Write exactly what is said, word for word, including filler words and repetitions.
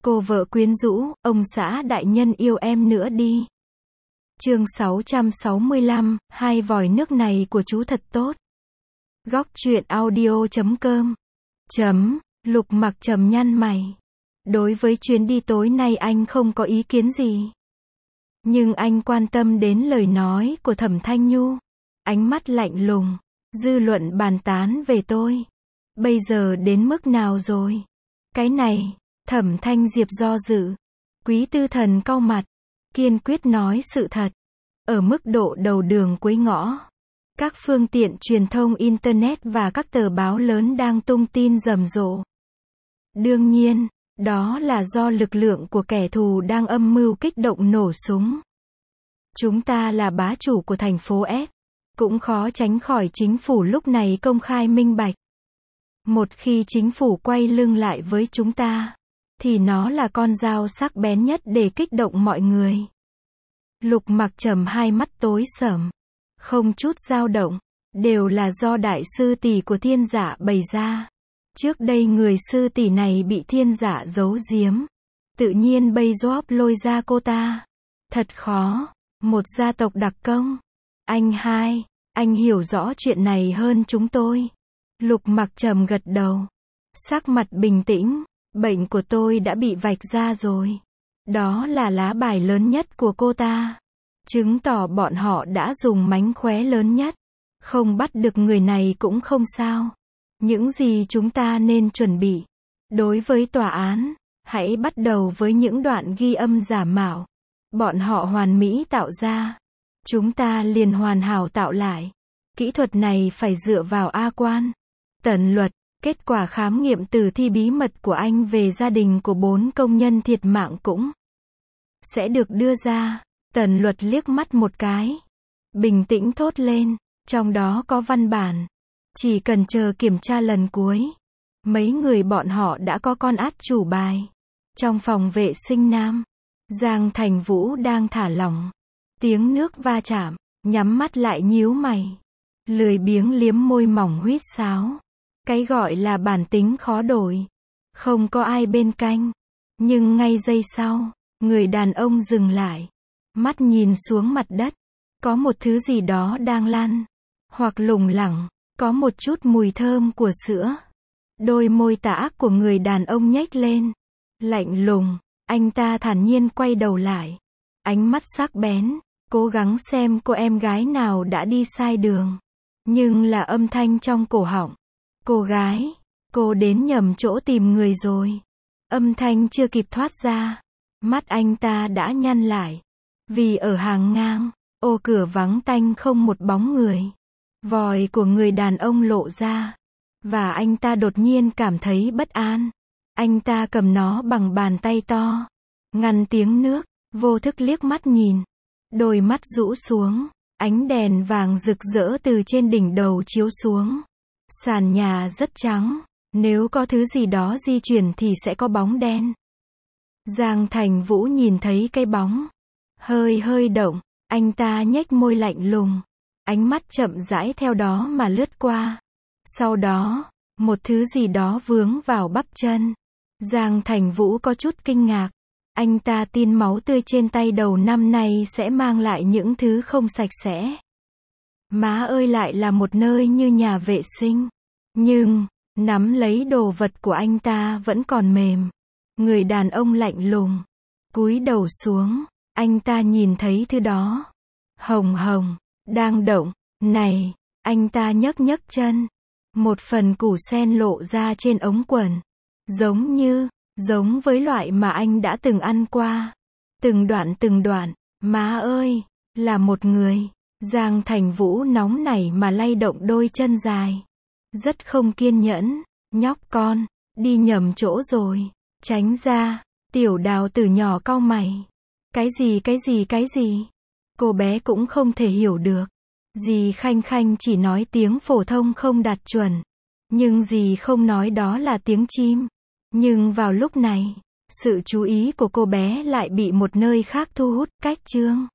Cô vợ quyến rũ, ông xã đại nhân yêu em nữa đi. Chương sáu trăm sáu mươi lăm, hai vòi nước này của chú thật tốt. Góc truyện audio chấm com. Chấm, Lục Mặc trầm nhăn mày. Đối với chuyến đi tối nay anh không có ý kiến gì. Nhưng anh quan tâm đến lời nói của Thẩm Thanh Nhu. Ánh mắt lạnh lùng. Dư luận bàn tán về tôi. Bây giờ đến mức nào rồi? Cái này, Thẩm Thanh Diệp do dự. Quý Tư Thần cau mặt. Kiên quyết nói sự thật. Ở mức độ đầu đường cuối ngõ. Các phương tiện truyền thông Internet và các tờ báo lớn đang tung tin rầm rộ. Đương nhiên, đó là do lực lượng của kẻ thù đang âm mưu kích động nổ súng. Chúng ta là bá chủ của thành phố S. Cũng khó tránh khỏi chính phủ lúc này công khai minh bạch. Một khi chính phủ quay lưng lại với chúng ta, thì nó là con dao sắc bén nhất để kích động mọi người. Lục Mặc trầm hai mắt tối sẫm, không chút dao động, đều là do đại sư tỷ của Thiên Giả bày ra. Trước đây người sư tỷ này bị Thiên Giả giấu giếm, tự nhiên bây giờ lôi ra cô ta. Thật khó, một gia tộc đặc công. Anh hai, anh hiểu rõ chuyện này hơn chúng tôi. Lục Mặc trầm gật đầu, sắc mặt bình tĩnh. Bệnh của tôi đã bị vạch ra rồi. Đó là lá bài lớn nhất của cô ta. Chứng tỏ bọn họ đã dùng mánh khóe lớn nhất. Không bắt được người này cũng không sao. Những gì chúng ta nên chuẩn bị? Đối với tòa án, hãy bắt đầu với những đoạn ghi âm giả mạo. Bọn họ hoàn mỹ tạo ra. Chúng ta liền hoàn hảo tạo lại. Kỹ thuật này phải dựa vào A Quan, Tần Luật. Kết quả khám nghiệm tử thi bí mật của anh về gia đình của bốn công nhân thiệt mạng cũng sẽ được đưa ra. Tần Luật liếc mắt một cái, bình tĩnh thốt lên, trong đó có văn bản. Chỉ cần chờ kiểm tra lần cuối. Mấy người bọn họ đã có con át chủ bài. Trong phòng vệ sinh nam, Giang Thành Vũ đang thả lỏng. Tiếng nước va chạm, nhắm mắt lại nhíu mày. Lười biếng liếm môi mỏng huýt sáo. Cái gọi là bản tính khó đổi. Không có ai bên cạnh. Nhưng ngay giây sau, người đàn ông dừng lại. Mắt nhìn xuống mặt đất. Có một thứ gì đó đang lăn. Hoặc lủng lẳng. Có một chút mùi thơm của sữa. Đôi môi tà ác của người đàn ông nhếch lên. Lạnh lùng. Anh ta thản nhiên quay đầu lại. Ánh mắt sắc bén. Cố gắng xem cô em gái nào đã đi sai đường. Nhưng là âm thanh trong cổ họng. Cô gái, cô đến nhầm chỗ tìm người rồi. Âm thanh chưa kịp thoát ra. Mắt anh ta đã nhăn lại. Vì ở hàng ngang, ô cửa vắng tanh không một bóng người. Vòi của người đàn ông lộ ra. Và anh ta đột nhiên cảm thấy bất an. Anh ta cầm nó bằng bàn tay to. Ngăn tiếng nước, vô thức liếc mắt nhìn. Đôi mắt rũ xuống. Ánh đèn vàng rực rỡ từ trên đỉnh đầu chiếu xuống. Sàn nhà rất trắng, nếu có thứ gì đó di chuyển thì sẽ có bóng đen. Giang Thành Vũ nhìn thấy cái bóng, hơi hơi động, anh ta nhếch môi lạnh lùng, ánh mắt chậm rãi theo đó mà lướt qua. Sau đó, một thứ gì đó vướng vào bắp chân. Giang Thành Vũ có chút kinh ngạc, anh ta tin máu tươi trên tay đầu năm nay sẽ mang lại những thứ không sạch sẽ. Má ơi, lại là một nơi như nhà vệ sinh. Nhưng, nắm lấy đồ vật của anh ta vẫn còn mềm. Người đàn ông lạnh lùng. Cúi đầu xuống. Anh ta nhìn thấy thứ đó. Hồng hồng. Đang động. Này. Anh ta nhấc nhấc chân. Một phần củ sen lộ ra trên ống quần. Giống như, giống với loại mà anh đã từng ăn qua. Từng đoạn từng đoạn. Má ơi. Là một người. Giang Thành Vũ nóng nảy mà lay động đôi chân dài. Rất không kiên nhẫn. Nhóc con, đi nhầm chỗ rồi. Tránh ra. Tiểu Đào từ nhỏ cau mày. Cái gì cái gì cái gì? Cô bé cũng không thể hiểu được. Dì Khanh Khanh chỉ nói tiếng phổ thông không đạt chuẩn. Nhưng dì không nói đó là tiếng chim. Nhưng vào lúc này, sự chú ý của cô bé lại bị một nơi khác thu hút. Cách chương